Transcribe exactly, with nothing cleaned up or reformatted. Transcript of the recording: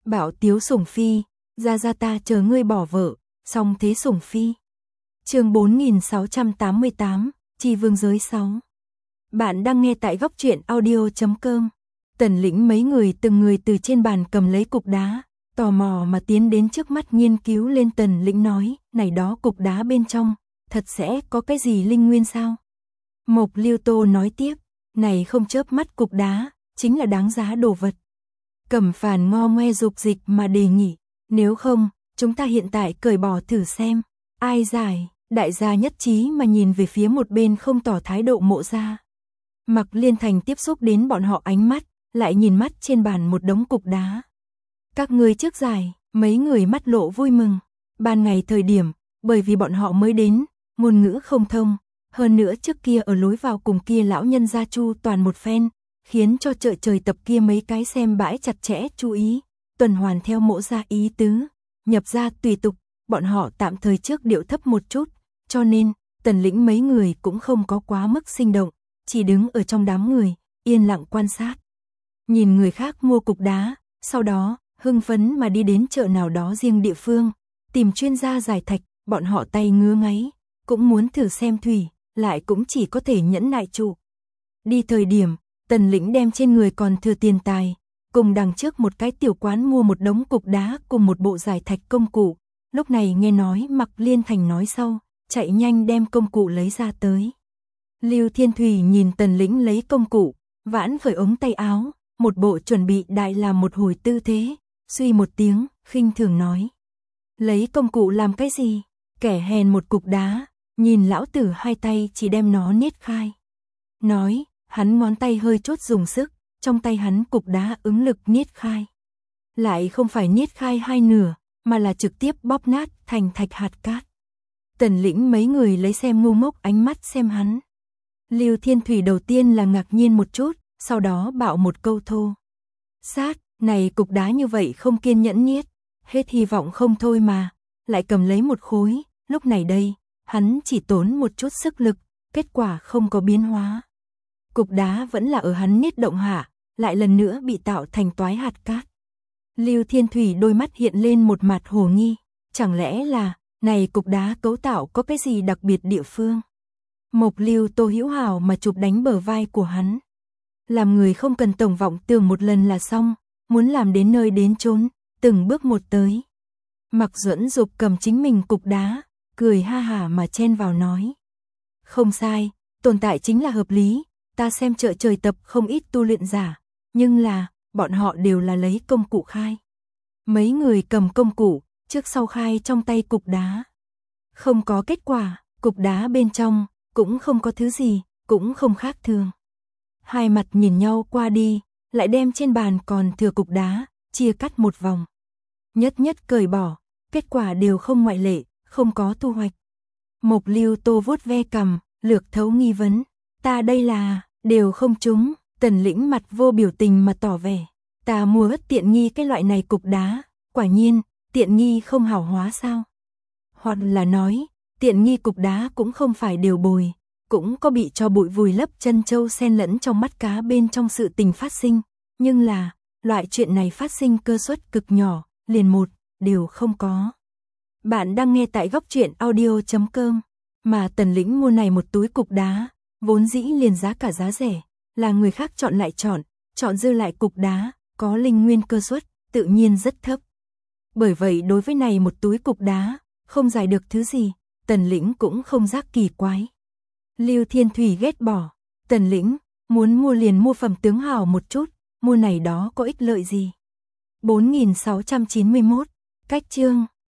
Bảo Tiếu Sủng Phi, ra ra ta chờ ngươi bỏ vợ, song thế Sủng Phi. Chương bốn nghìn sáu trăm tám mươi tám, Chi Vương giới sáu. Bạn đang nghe tại góc truyện audio chấm com. Tần Lĩnh mấy người từng người từ trên bàn cầm lấy cục đá, tò mò mà tiến đến trước mắt nghiên cứu lên. Tần Lĩnh nói, này đó cục đá bên trong, thật sẽ có cái gì linh nguyên sao? Mộc Liêu Tô nói tiếp, này không chớp mắt cục đá, chính là đáng giá đồ vật. Cẩm Phàn ngo ngoe dục dịch mà đề nghị, nếu không, chúng ta hiện tại cởi bỏ thử xem, ai giải. Đại gia nhất trí mà nhìn về phía một bên không tỏ thái độ Mộ gia. Mặc Liên Thành tiếp xúc đến bọn họ ánh mắt, lại nhìn mắt trên bàn một đống cục đá. Các ngươi trước giải, mấy người mắt lộ vui mừng. Ban ngày thời điểm, bởi vì bọn họ mới đến, ngôn ngữ không thông, hơn nữa trước kia ở lối vào cùng kia lão nhân gia chu toàn một phen, khiến cho chợ trời tập kia mấy cái xem bãi chặt chẽ chú ý, tuần hoàn theo Mộ gia ý tứ, nhập gia tùy tục, bọn họ tạm thời trước điệu thấp một chút, cho nên Tần Lĩnh mấy người cũng không có quá mức sinh động, chỉ đứng ở trong đám người, yên lặng quan sát. Nhìn người khác mua cục đá, sau đó, hưng phấn mà đi đến chợ nào đó riêng địa phương, tìm chuyên gia giải thạch, bọn họ tay ngứa ngáy, cũng muốn thử xem thủy, lại cũng chỉ có thể nhẫn nại trụ. Đi thời điểm, Tần Lĩnh đem trên người còn thừa tiền tài, cùng đằng trước một cái tiểu quán mua một đống cục đá cùng một bộ giải thạch công cụ, lúc này nghe nói Mặc Liên Thành nói sau, chạy nhanh đem công cụ lấy ra tới. Lưu Thiên Thủy nhìn Tần Lĩnh lấy công cụ, vãn khởi ống tay áo, một bộ chuẩn bị đại làm một hồi tư thế, suy một tiếng, khinh thường nói. Lấy công cụ làm cái gì? Kẻ hèn một cục đá, nhìn lão tử hai tay chỉ đem nó niết khai. Nói, hắn ngón tay hơi chút dùng sức, trong tay hắn cục đá ứng lực niết khai. Lại không phải niết khai hai nửa, mà là trực tiếp bóp nát thành thạch hạt cát. Tần Lĩnh mấy người lấy xem ngu ngốc ánh mắt xem hắn. Lưu Thiên Thủy đầu tiên là ngạc nhiên một chút, sau đó bạo một câu thô. Sát, này cục đá như vậy không kiên nhẫn niết, hết hy vọng không thôi mà, lại cầm lấy một khối, lúc này đây, hắn chỉ tốn một chút sức lực, kết quả không có biến hóa. Cục đá vẫn là ở hắn niết động hạ, lại lần nữa bị tạo thành toái hạt cát. Lưu Thiên Thủy đôi mắt hiện lên một mặt hồ nghi, chẳng lẽ là, này cục đá cấu tạo có cái gì đặc biệt địa phương? Mộc Lưu Tô hữu hảo mà chụp đánh bờ vai của hắn. Làm người không cần tổng vọng tưởng một lần là xong, muốn làm đến nơi đến chốn, từng bước một tới. Mặc Duẫn Dục cầm chính mình cục đá, cười ha hả mà chen vào nói. Không sai, tồn tại chính là hợp lý, ta xem chợ trời tập không ít tu luyện giả, nhưng là, bọn họ đều là lấy công cụ khai. Mấy người cầm công cụ, trước sau khai trong tay cục đá. Không có kết quả, cục đá bên trong, cũng không có thứ gì, cũng không khác thường. Hai mặt nhìn nhau qua đi, lại đem trên bàn còn thừa cục đá, chia cắt một vòng. Nhất nhất cởi bỏ, kết quả đều không ngoại lệ, không có thu hoạch. Mộc Lưu Tô vuốt ve cằm, lược thấu nghi vấn. Ta đây là, đều không trúng. Tần Lĩnh mặt vô biểu tình mà tỏ vẻ. Ta mua bất tiện nghi cái loại này cục đá, quả nhiên, tiện nghi không hảo hóa sao? Hoặc là nói, tiện nghi cục đá cũng không phải đều bồi, cũng có bị cho bụi vùi lấp chân châu xen lẫn trong mắt cá bên trong sự tình phát sinh, nhưng là, loại chuyện này phát sinh cơ suất cực nhỏ, liền một, đều không có. Bạn đang nghe tại góc truyện audio chấm com, mà Tần Lĩnh mua này một túi cục đá, vốn dĩ liền giá cả giá rẻ, là người khác chọn lại chọn, chọn dư lại cục đá, có linh nguyên cơ suất, tự nhiên rất thấp. Bởi vậy đối với này một túi cục đá, không giải được thứ gì, Tần Lĩnh cũng không giác kỳ quái. Lưu Thiên Thủy ghét bỏ, Tần Lĩnh, muốn mua liền mua phẩm tướng hào một chút, mua này đó có ích lợi gì. bốn nghìn sáu trăm chín mươi mốt, cách chương.